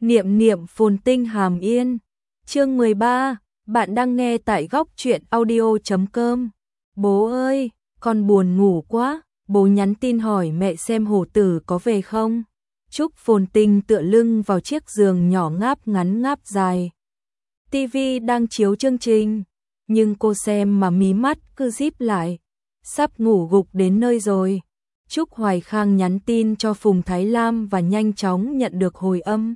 Niệm niệm phồn tinh hàm yên. Chương 13, bạn đang nghe tại góc truyện audio.com. Bố ơi, con buồn ngủ quá. Bố nhắn tin hỏi mẹ xem hổ tử có về không. Trúc Phồn Tinh tựa lưng vào chiếc giường nhỏ ngáp ngắn ngáp dài. TV đang chiếu chương trình, nhưng cô xem mà mí mắt cứ díp lại. Sắp ngủ gục đến nơi rồi. Trúc Hoài Khang nhắn tin cho Phùng Thái Lam và nhanh chóng nhận được hồi âm.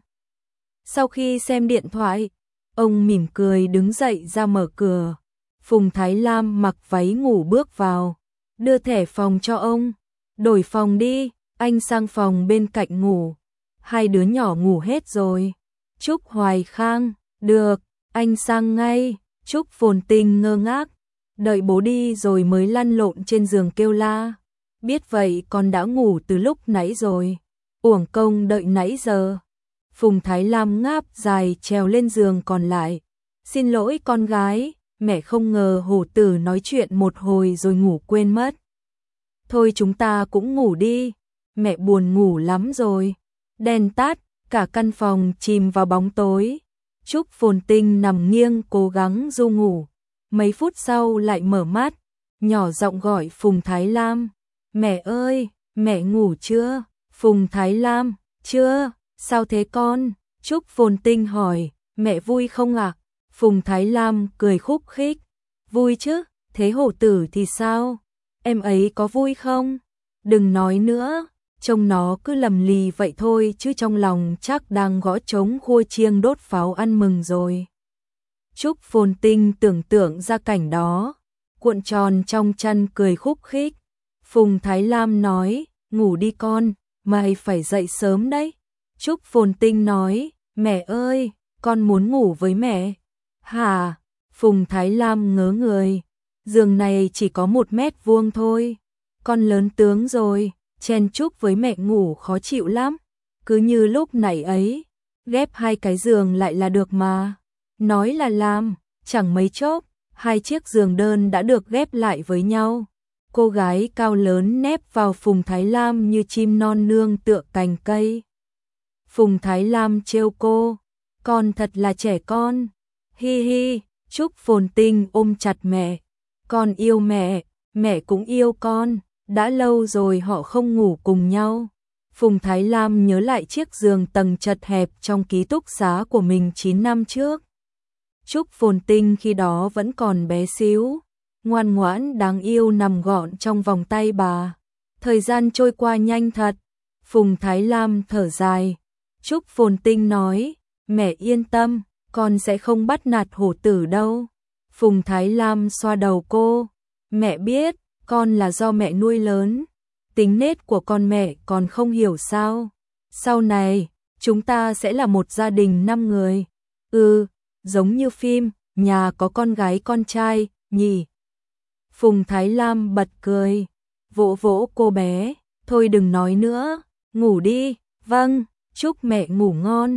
Sau khi xem điện thoại, ông mỉm cười đứng dậy ra mở cửa. Phùng Thái Lam mặc váy ngủ bước vào, đưa thẻ phòng cho ông. Đổi phòng đi, anh sang phòng bên cạnh ngủ. Hai đứa nhỏ ngủ hết rồi. Trúc Hoài Khang, được, anh sang ngay. Trúc Phồn Tinh ngơ ngác, đợi bố đi rồi mới lăn lộn trên giường kêu la. Biết vậy con đã ngủ từ lúc nãy rồi. Uổng công đợi nãy giờ. Phùng Thái Lam ngáp dài trèo lên giường còn lại. Xin lỗi con gái, mẹ không ngờ hổ tử nói chuyện một hồi rồi ngủ quên mất. Thôi chúng ta cũng ngủ đi, mẹ buồn ngủ lắm rồi. Đèn tắt, cả căn phòng chìm vào bóng tối. Trúc Phồn Tinh nằm nghiêng cố gắng ru ngủ. Mấy phút sau lại mở mắt, nhỏ giọng gọi Phùng Thái Lam. Mẹ ơi, mẹ ngủ chưa? Phùng Thái Lam, chưa, sao thế con? Trúc Phồn Tinh hỏi, mẹ vui không ạ? Phùng Thái Lam cười khúc khích, vui chứ, thế hổ tử thì sao? Em ấy có vui không? Đừng nói nữa, trông nó cứ lầm lì vậy thôi chứ trong lòng chắc đang gõ trống khua chiêng đốt pháo ăn mừng rồi. Trúc Phồn Tinh tưởng tượng ra cảnh đó, cuộn tròn trong chăn cười khúc khích. Phùng Thái Lam nói, ngủ đi con, mày phải dậy sớm đấy. Trúc Phồn Tinh nói, mẹ ơi, con muốn ngủ với mẹ. Hả? Phùng Thái Lam ngớ người, giường này chỉ có 1 mét vuông thôi. Con lớn tướng rồi, chen chúc với mẹ ngủ khó chịu lắm. Cứ như lúc nãy ấy, ghép 2 cái giường lại là được mà. Nói là làm, chẳng mấy chốc, 2 chiếc giường đơn đã được ghép lại với nhau. Cô gái cao lớn nép vào Phùng Thái Lam như chim non nương tựa cành cây. Phùng Thái Lam trêu cô, con thật là trẻ con. Hi hi, Trúc Phồn Tinh ôm chặt mẹ. Con yêu mẹ, mẹ cũng yêu con. Đã lâu rồi họ không ngủ cùng nhau. Phùng Thái Lam nhớ lại chiếc giường tầng chật hẹp trong ký túc xá của mình 9 năm trước. Trúc Phồn Tinh khi đó vẫn còn bé xíu, ngoan ngoãn đáng yêu nằm gọn trong vòng tay bà. Thời gian trôi qua nhanh thật. Phùng Thái Lam thở dài. Trúc Phồn Tinh nói, mẹ yên tâm, con sẽ không bắt nạt hổ tử đâu. Phùng Thái Lam xoa đầu cô, mẹ biết, con là do mẹ nuôi lớn. Tính nết của con mẹ còn không hiểu sao. Sau này, chúng ta sẽ là một gia đình 5 người. Giống như phim, nhà có con gái con trai, nhỉ? Phùng Thái Lam bật cười, vỗ vỗ cô bé, thôi đừng nói nữa, ngủ đi. Vâng, chúc mẹ ngủ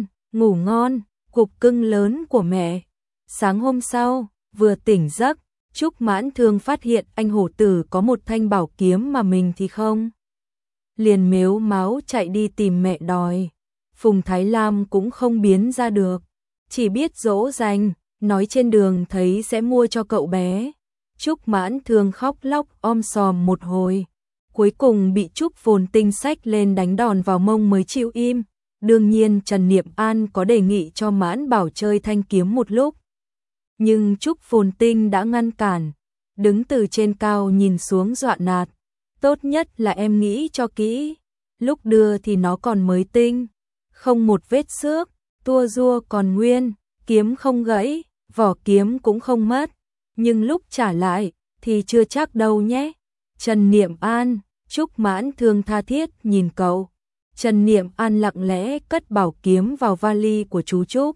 ngon, cục cưng lớn của mẹ. Sáng hôm sau, vừa tỉnh giấc, Trúc Mãn Thương phát hiện anh hổ tử có một thanh bảo kiếm mà mình thì không. Liền mếu máo chạy đi tìm mẹ đòi. Phùng Thái Lam cũng không biến ra được, chỉ biết dỗ dành, nói trên đường thấy sẽ mua cho cậu bé. Trúc Mãn Thương khóc lóc om sòm một hồi, cuối cùng bị Trúc Phồn Tinh xách lên đánh đòn vào mông mới chịu im. Đương nhiên Trần Niệm An có đề nghị cho Mãn Bảo chơi thanh kiếm một lúc, nhưng Trúc Phồn Tinh đã ngăn cản, đứng từ trên cao nhìn xuống dọa nạt. Tốt nhất là em nghĩ cho kỹ, lúc đưa thì nó còn mới tinh, không một vết xước, tua rua còn nguyên, kiếm không gãy, vỏ kiếm cũng không mất, nhưng lúc trả lại thì chưa chắc đâu nhé. Trần Niệm An, Trúc Mãn Thương tha thiết nhìn cậu. Trần Niệm An lặng lẽ cất bảo kiếm vào vali của chú Trúc.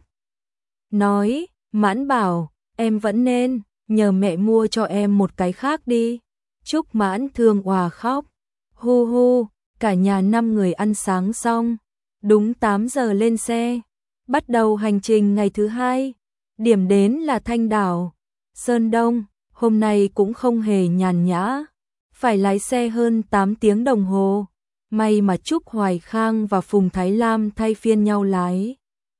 Nói, Mãn Bảo, em vẫn nên nhờ mẹ mua cho em một cái khác đi. Trúc Mãn Thương òa khóc. Hu hu, cả nhà 5 người ăn sáng xong, đúng 8 giờ lên xe, bắt đầu hành trình ngày thứ 2. Điểm đến là Thanh Đảo, Sơn Đông. Hôm nay cũng không hề nhàn nhã, phải lái xe hơn 8 tiếng đồng hồ. May mà Trúc Hoài Khang và Phùng Thái Lam thay phiên nhau lái.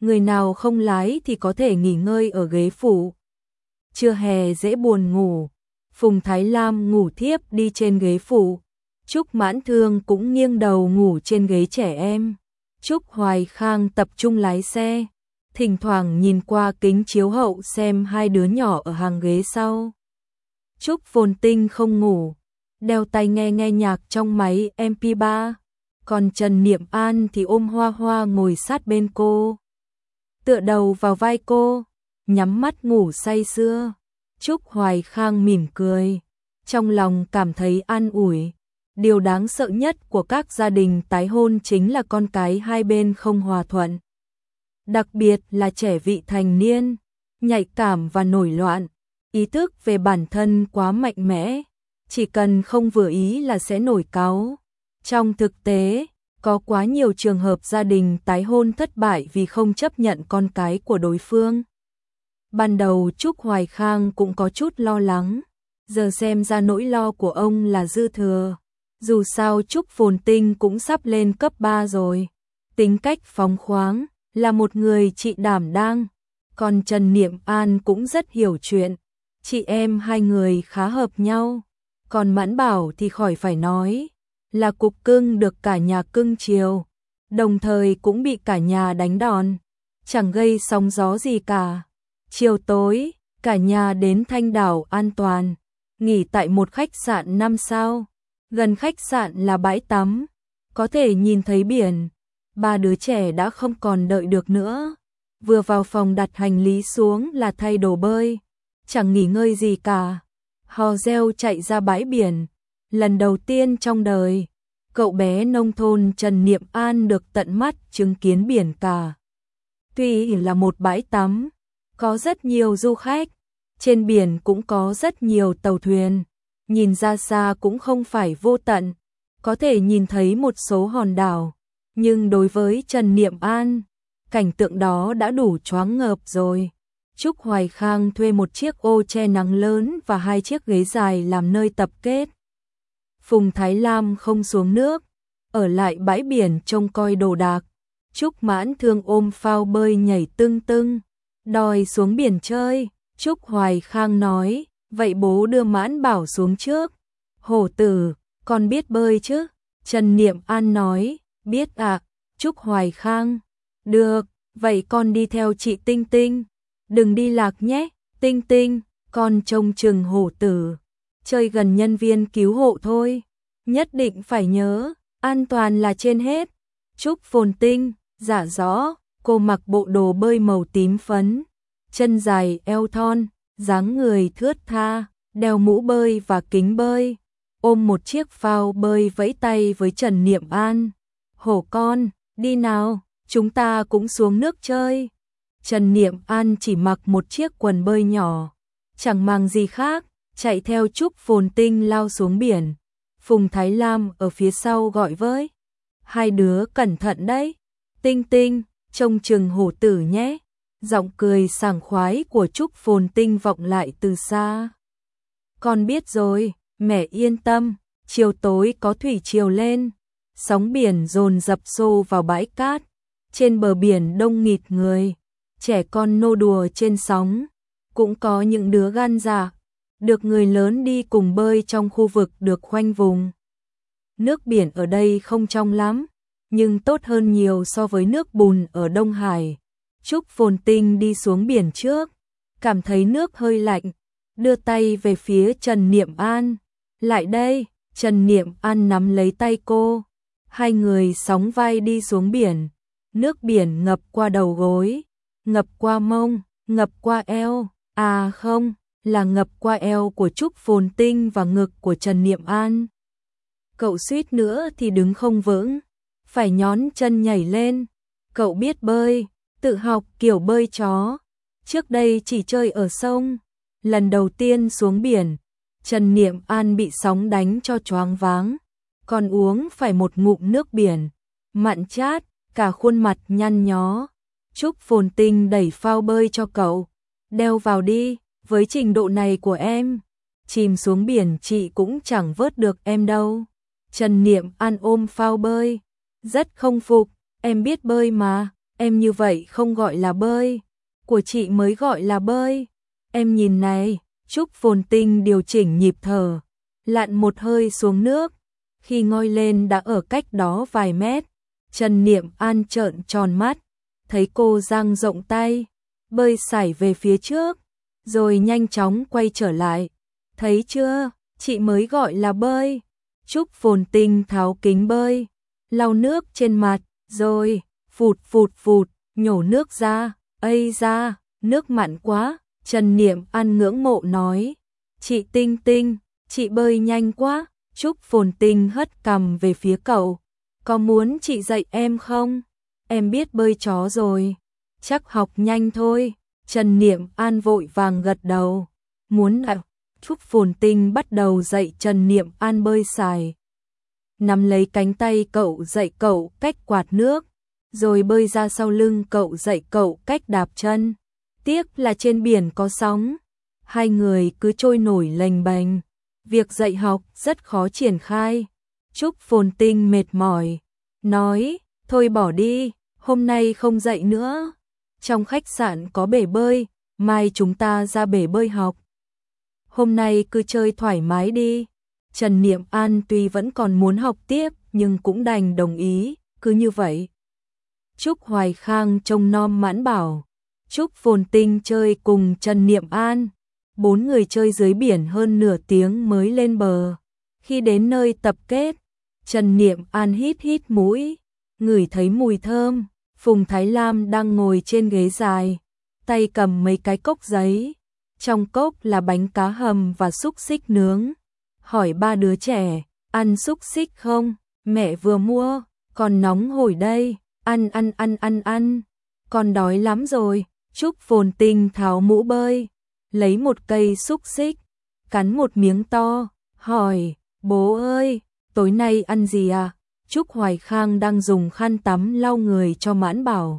người nào không lái thì có thể nghỉ ngơi ở ghế phụ. Trưa hè dễ buồn ngủ, Phùng Thái Lam ngủ thiếp đi trên ghế phụ, Trúc Mãn Thương cũng nghiêng đầu ngủ trên ghế trẻ em. Trúc Hoài Khang tập trung lái xe, thỉnh thoảng nhìn qua kính chiếu hậu xem hai đứa nhỏ ở hàng ghế sau. Trúc Phồn Tinh không ngủ, đeo tai nghe nhạc trong máy MP3, còn Trần Niệm An thì ôm Hoa Hoa ngồi sát bên cô, tựa đầu vào vai cô, nhắm mắt ngủ say sưa. Trúc Hoài Khang mỉm cười, trong lòng cảm thấy an ủi. Điều đáng sợ nhất của các gia đình tái hôn chính là con cái hai bên không hòa thuận. Đặc biệt là trẻ vị thành niên, nhạy cảm và nổi loạn, ý thức về bản thân quá mạnh mẽ, chỉ cần không vừa ý là sẽ nổi cáu. Trong thực tế, có quá nhiều trường hợp gia đình tái hôn thất bại vì không chấp nhận con cái của đối phương. Ban đầu Trúc Hoài Khang cũng có chút lo lắng, giờ xem ra nỗi lo của ông là dư thừa. Dù sao Trúc Phồn Tinh cũng sắp lên cấp 3 rồi, tính cách phóng khoáng, là một người chị đảm đang, còn Trần Niệm An cũng rất hiểu chuyện, chị em hai người khá hợp nhau, còn Mãn Bảo thì khỏi phải nói, là cục cưng được cả nhà cưng chiều, đồng thời cũng bị cả nhà đánh đòn, chẳng gây sóng gió gì cả. Chiều tối, cả nhà đến Thanh Đảo an toàn, nghỉ tại một khách sạn 5 sao. Gần khách sạn là bãi tắm, có thể nhìn thấy biển. Ba đứa trẻ đã không còn đợi được nữa. Vừa vào phòng đặt hành lý xuống là thay đồ bơi, chẳng nghỉ ngơi gì cả. Hò reo chạy ra bãi biển. Lần đầu tiên trong đời, cậu bé nông thôn Trần Niệm An được tận mắt chứng kiến biển cả. Tuy là một bãi tắm, có rất nhiều du khách, trên biển cũng có rất nhiều tàu thuyền. Nhìn ra xa cũng không phải vô tận, có thể nhìn thấy một số hòn đảo, nhưng đối với Trần Niệm An, cảnh tượng đó đã đủ choáng ngợp rồi. Trúc Hoài Khang thuê một chiếc ô che nắng lớn và hai chiếc ghế dài làm nơi tập kết. Phùng Thái Lam không xuống nước, ở lại bãi biển trông coi đồ đạc. Trúc Mãn Thương ôm phao bơi nhảy tưng tưng, đòi xuống biển chơi. Trúc Hoài Khang nói, vậy bố đưa Mãn Bảo xuống trước. Hổ tử, con biết bơi chứ? Trần Niệm An nói, biết ạ. Trúc Hoài Khang, được, vậy con đi theo chị Tinh Tinh. Đừng đi lạc nhé, Tinh Tinh, con trông chừng hổ tử. Chơi gần nhân viên cứu hộ thôi. Nhất định phải nhớ, an toàn là trên hết. Trúc Phồn Tinh, dạ rõ, cô mặc bộ đồ bơi màu tím phấn, chân dài eo thon, dáng người thướt tha, đeo mũ bơi và kính bơi, ôm một chiếc phao bơi vẫy tay với Trần Niệm An. Hổ con, đi nào, chúng ta cũng xuống nước chơi. Trần Niệm An chỉ mặc một chiếc quần bơi nhỏ, chẳng màng gì khác, chạy theo Trúc Phồn Tinh lao xuống biển. Phùng Thái Lam ở phía sau gọi với, hai đứa cẩn thận đấy, Tinh Tinh, trông chừng hổ tử nhé. Giọng cười sảng khoái của Trúc Phồn Tinh vọng lại từ xa. Con biết rồi, mẹ yên tâm, chiều tối có thủy triều lên, sóng biển dồn dập xô vào bãi cát, trên bờ biển đông nghịt người, trẻ con nô đùa trên sóng, cũng có những đứa gan dạ, được người lớn đi cùng bơi trong khu vực được khoanh vùng. Nước biển ở đây không trong lắm, nhưng tốt hơn nhiều so với nước bùn ở Đông Hải. Trúc Phồn Tinh đi xuống biển trước, cảm thấy nước hơi lạnh, đưa tay về phía Trần Niệm An. Lại đây, Trần Niệm An nắm lấy tay cô. Hai người sóng vai đi xuống biển. Nước biển ngập qua đầu gối, ngập qua mông, ngập qua eo. À không, là ngập qua eo của Trúc Phồn Tinh và ngực của Trần Niệm An. Cậu suýt nữa thì đứng không vững, phải nhón chân nhảy lên. Cậu biết bơi, tự học kiểu bơi chó, trước đây chỉ chơi ở sông, lần đầu tiên xuống biển, Trần Niệm An bị sóng đánh cho choáng váng, còn uống phải một ngụm nước biển, mặn chát, cả khuôn mặt nhăn nhó. Trúc Phồn Tinh đẩy phao bơi cho cậu, đeo vào đi, với trình độ này của em, chìm xuống biển chị cũng chẳng vớt được em đâu. Trần Niệm An ôm phao bơi, rất không phục, em biết bơi mà, em như vậy không gọi là bơi, của chị mới gọi là bơi. Em nhìn này, Trúc Phồn Tinh điều chỉnh nhịp thở, lặn một hơi xuống nước, khi ngoi lên đã ở cách đó vài mét. Trần Niệm An trợn tròn mắt, thấy cô dang rộng tay, bơi sải về phía trước, rồi nhanh chóng quay trở lại. Thấy chưa, chị mới gọi là bơi. Trúc Phồn Tinh tháo kính bơi, lau nước trên mặt, rồi phụt phụt phụt, nhổ nước ra. Ây da, nước mặn quá. Trần Niệm An ngưỡng mộ nói, chị Tinh Tinh, chị bơi nhanh quá. Trúc Phồn Tinh hất cằm về phía cậu, có muốn chị dạy em không? Em biết bơi chó rồi, chắc học nhanh thôi. Trần Niệm An vội vàng gật đầu, muốn ạ. Trúc Phồn Tinh bắt đầu dạy Trần Niệm An bơi sải. Nắm lấy cánh tay cậu dạy cậu cách quạt nước, rồi bơi ra sau lưng cậu dạy cậu cách đạp chân. Tiếc là trên biển có sóng, hai người cứ trôi nổi lềnh bềnh. Việc dạy học rất khó triển khai. Trúc Phồn Tinh mệt mỏi, nói, thôi bỏ đi, hôm nay không dạy nữa. Trong khách sạn có bể bơi, mai chúng ta ra bể bơi học. Hôm nay cứ chơi thoải mái đi. Trần Niệm An tuy vẫn còn muốn học tiếp, nhưng cũng đành đồng ý, cứ như vậy. Trúc Hoài Khang trông nom Mãn Bảo, Trúc Phồn Tinh chơi cùng Trần Niệm An. 4 người chơi dưới biển hơn nửa tiếng mới lên bờ. Khi đến nơi tập kết, Trần Niệm An hít hít mũi, ngửi thấy mùi thơm. Phùng Thái Lam đang ngồi trên ghế dài, tay cầm mấy cái cốc giấy. Trong cốc là bánh cá hầm và xúc xích nướng. Hỏi ba đứa trẻ, ăn xúc xích không? Mẹ vừa mua, còn nóng hổi đây, ăn. Con đói lắm rồi. Trúc Phồn Tinh tháo mũ bơi, lấy một cây xúc xích, cắn một miếng to, hỏi, bố ơi, tối nay ăn gì à? Trúc Hoài Khang đang dùng khăn tắm lau người cho Mãn Bảo,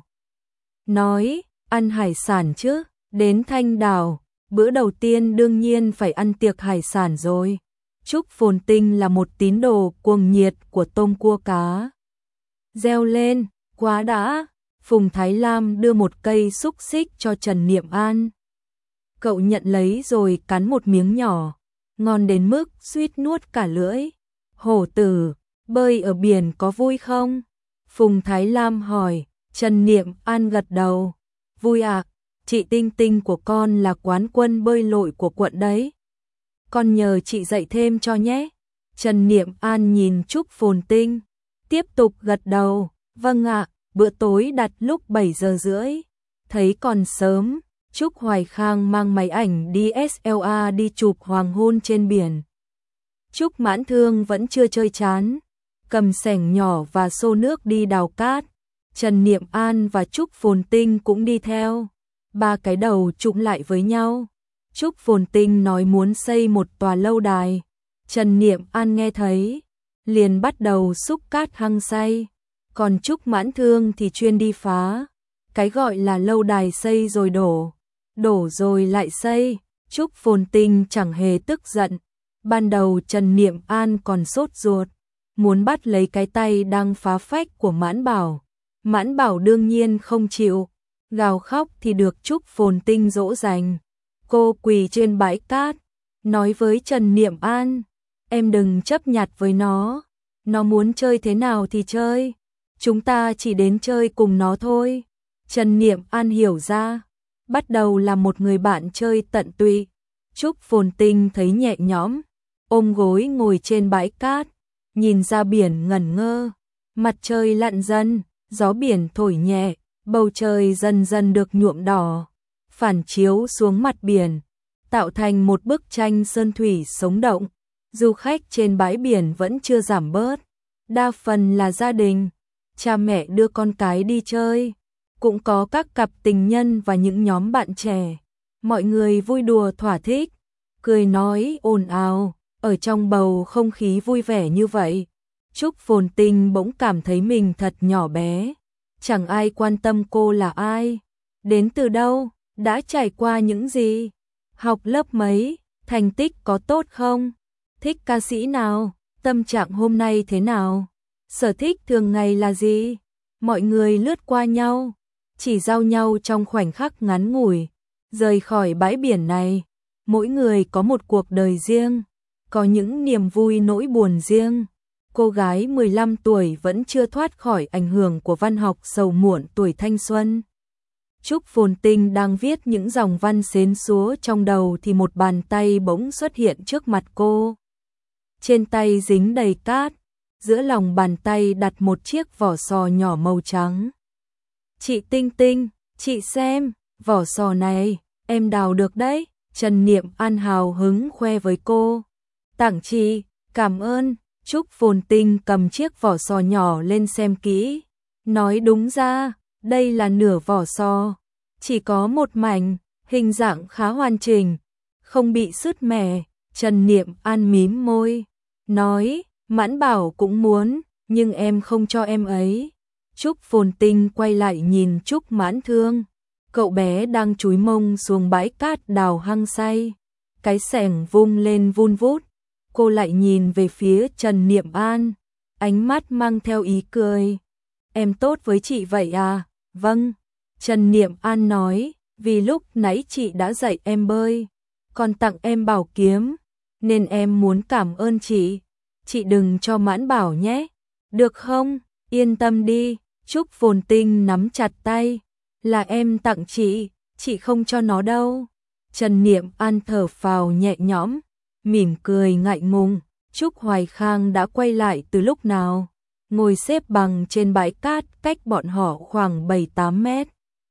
nói, ăn hải sản chứ, đến Thanh Đảo, bữa đầu tiên đương nhiên phải ăn tiệc hải sản rồi. Trúc Phồn Tinh là một tín đồ cuồng nhiệt của tôm cua cá. Reo lên, quá đã. Phùng Thái Lam đưa một cây xúc xích cho Trần Niệm An. Cậu nhận lấy rồi cắn một miếng nhỏ, ngon đến mức suýt nuốt cả lưỡi. Hổ tử, bơi ở biển có vui không? Phùng Thái Lam hỏi. Trần Niệm An gật đầu. Vui ạ, chị Tinh Tinh của con là quán quân bơi lội của quận đấy. Con nhờ chị dạy thêm cho nhé. Trần Niệm An nhìn Trúc Phồn Tinh, tiếp tục gật đầu. Vâng ạ. Bữa tối đặt lúc 7 giờ rưỡi. Thấy còn sớm, Trúc Hoài Khang mang máy ảnh DSLR đi chụp hoàng hôn trên biển. Trúc Mãn Thương vẫn chưa chơi chán, cầm xẻng nhỏ và xô nước đi đào cát. Trần Niệm An và Trúc Phồn Tinh cũng đi theo. Ba cái đầu chụm lại với nhau. Trúc Phồn Tinh nói muốn xây một tòa lâu đài. Trần Niệm An nghe thấy, liền bắt đầu xúc cát hăng say. Còn Trúc Mãn Thương thì chuyên đi phá. Cái gọi là lâu đài xây rồi đổ, đổ rồi lại xây. Trúc Phồn Tinh chẳng hề tức giận. Ban đầu Trần Niệm An còn sốt ruột, muốn bắt lấy cái tay đang phá phách của Mãn Bảo. Mãn Bảo đương nhiên không chịu, gào khóc thì được Trúc Phồn Tinh dỗ dành. Cô quỳ trên bãi cát, nói với Trần Niệm An, em đừng chấp nhặt với nó muốn chơi thế nào thì chơi. Chúng ta chỉ đến chơi cùng nó thôi. Trần Niệm An hiểu ra, bắt đầu là một người bạn chơi tận tụy. Trúc Phồn Tinh thấy nhẹ nhõm, ôm gối ngồi trên bãi cát, nhìn ra biển ngẩn ngơ. Mặt trời lặn dần, gió biển thổi nhẹ, bầu trời dần dần được nhuộm đỏ, phản chiếu xuống mặt biển, tạo thành một bức tranh sơn thủy sống động. Du khách trên bãi biển vẫn chưa giảm bớt, đa phần là gia đình, cha mẹ đưa con cái đi chơi, cũng có các cặp tình nhân và những nhóm bạn trẻ. Mọi người vui đùa thỏa thích, cười nói ồn ào, ở trong bầu không khí vui vẻ như vậy. Trúc Phồn Tinh bỗng cảm thấy mình thật nhỏ bé, chẳng ai quan tâm cô là ai, đến từ đâu, đã trải qua những gì, học lớp mấy, thành tích có tốt không, thích ca sĩ nào, tâm trạng hôm nay thế nào, sở thích thường ngày là gì. Mọi người lướt qua nhau, chỉ giao nhau trong khoảnh khắc ngắn ngủi, rời khỏi bãi biển này. Mỗi người có một cuộc đời riêng, có những niềm vui nỗi buồn riêng. Cô gái 15 tuổi vẫn chưa thoát khỏi ảnh hưởng của văn học sầu muộn tuổi thanh xuân. Trúc Phồn Tinh đang viết những dòng văn xến xúa trong đầu thì một bàn tay bỗng xuất hiện trước mặt cô. Trên tay dính đầy cát, giữa lòng bàn tay đặt một chiếc vỏ sò nhỏ màu trắng. Chị Tinh Tinh, chị xem, vỏ sò này, em đào được đấy. Trần Niệm An hào hứng khoe với cô. Tặng chị, cảm ơn. Trúc Phồn Tinh cầm chiếc vỏ sò nhỏ lên xem kỹ. Nói đúng ra, đây là nửa vỏ sò. Chỉ có một mảnh, hình dạng khá hoàn chỉnh, không bị sứt mẻ. Trần Niệm An mím môi, nói, Mãn Bảo cũng muốn, nhưng em không cho em ấy. Trúc Phồn Tinh quay lại nhìn Trúc Mãn Thương. Cậu bé đang chúi mông xuống bãi cát đào hăng say. Cái xẻng vung lên vun vút. Cô lại nhìn về phía Trần Niệm An, ánh mắt mang theo ý cười. Em tốt với chị vậy à? Vâng. Trần Niệm An nói, vì lúc nãy chị đã dạy em bơi, còn tặng em bảo kiếm, nên em muốn cảm ơn chị. Chị đừng cho Mãn Bảo nhé. Được không? Yên tâm đi. Trúc Phồn Tinh nắm chặt tay. Là em tặng chị không cho nó đâu. Trần Niệm An thở phào nhẹ nhõm, mỉm cười ngại ngùng. Trúc Hoài Khang đã quay lại từ lúc nào, ngồi xếp bằng trên bãi cát cách bọn họ khoảng 7-8 mét.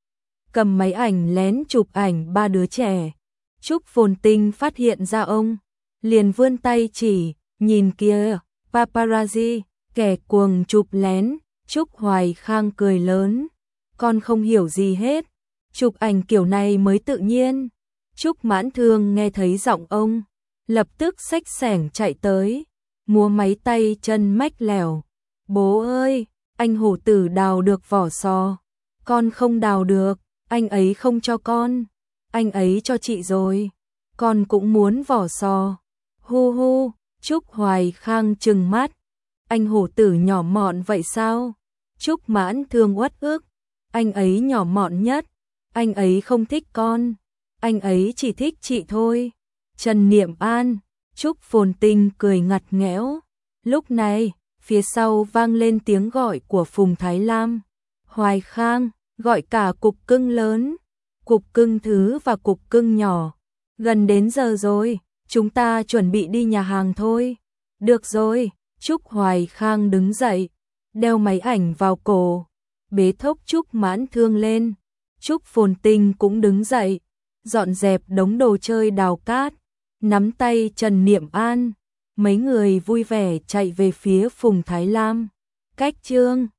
Cầm máy ảnh lén chụp ảnh ba đứa trẻ. Trúc Phồn Tinh phát hiện ra ông, liền vươn tay chỉ, nhìn kia, paparazzi, kẻ cuồng chụp lén. Trúc Hoài Khang cười lớn, con không hiểu gì hết, chụp ảnh kiểu này mới tự nhiên. Trúc Mãn Thương nghe thấy giọng ông, lập tức xách xẻng chạy tới, múa máy tay chân mách lẻo. Bố ơi, anh hổ tử đào được vỏ sò, con không đào được, anh ấy không cho con, anh ấy cho chị rồi, con cũng muốn vỏ sò. Hu hu. Trúc Hoài Khang trừng mắt, anh hổ tử nhỏ mọn vậy sao? Trúc Mãn Thương uất ức, anh ấy nhỏ mọn nhất, anh ấy không thích con, anh ấy chỉ thích chị thôi. Trần Niệm An. Trúc Phồn Tinh cười ngặt nghẽo. Lúc này, phía sau vang lên tiếng gọi của Phùng Thái Lam. Hoài Khang, gọi cả cục cưng lớn, cục cưng thứ và cục cưng nhỏ. Gần đến giờ rồi, chúng ta chuẩn bị đi nhà hàng thôi. Được rồi. Trúc Hoài Khang đứng dậy, đeo máy ảnh vào cổ, bế thốc Trúc Mãn Thương lên. Trúc Phồn Tinh cũng đứng dậy, dọn dẹp đống đồ chơi đào cát, nắm tay Trần Niệm An. Mấy người vui vẻ chạy về phía Phùng Thái Lam. Cách chương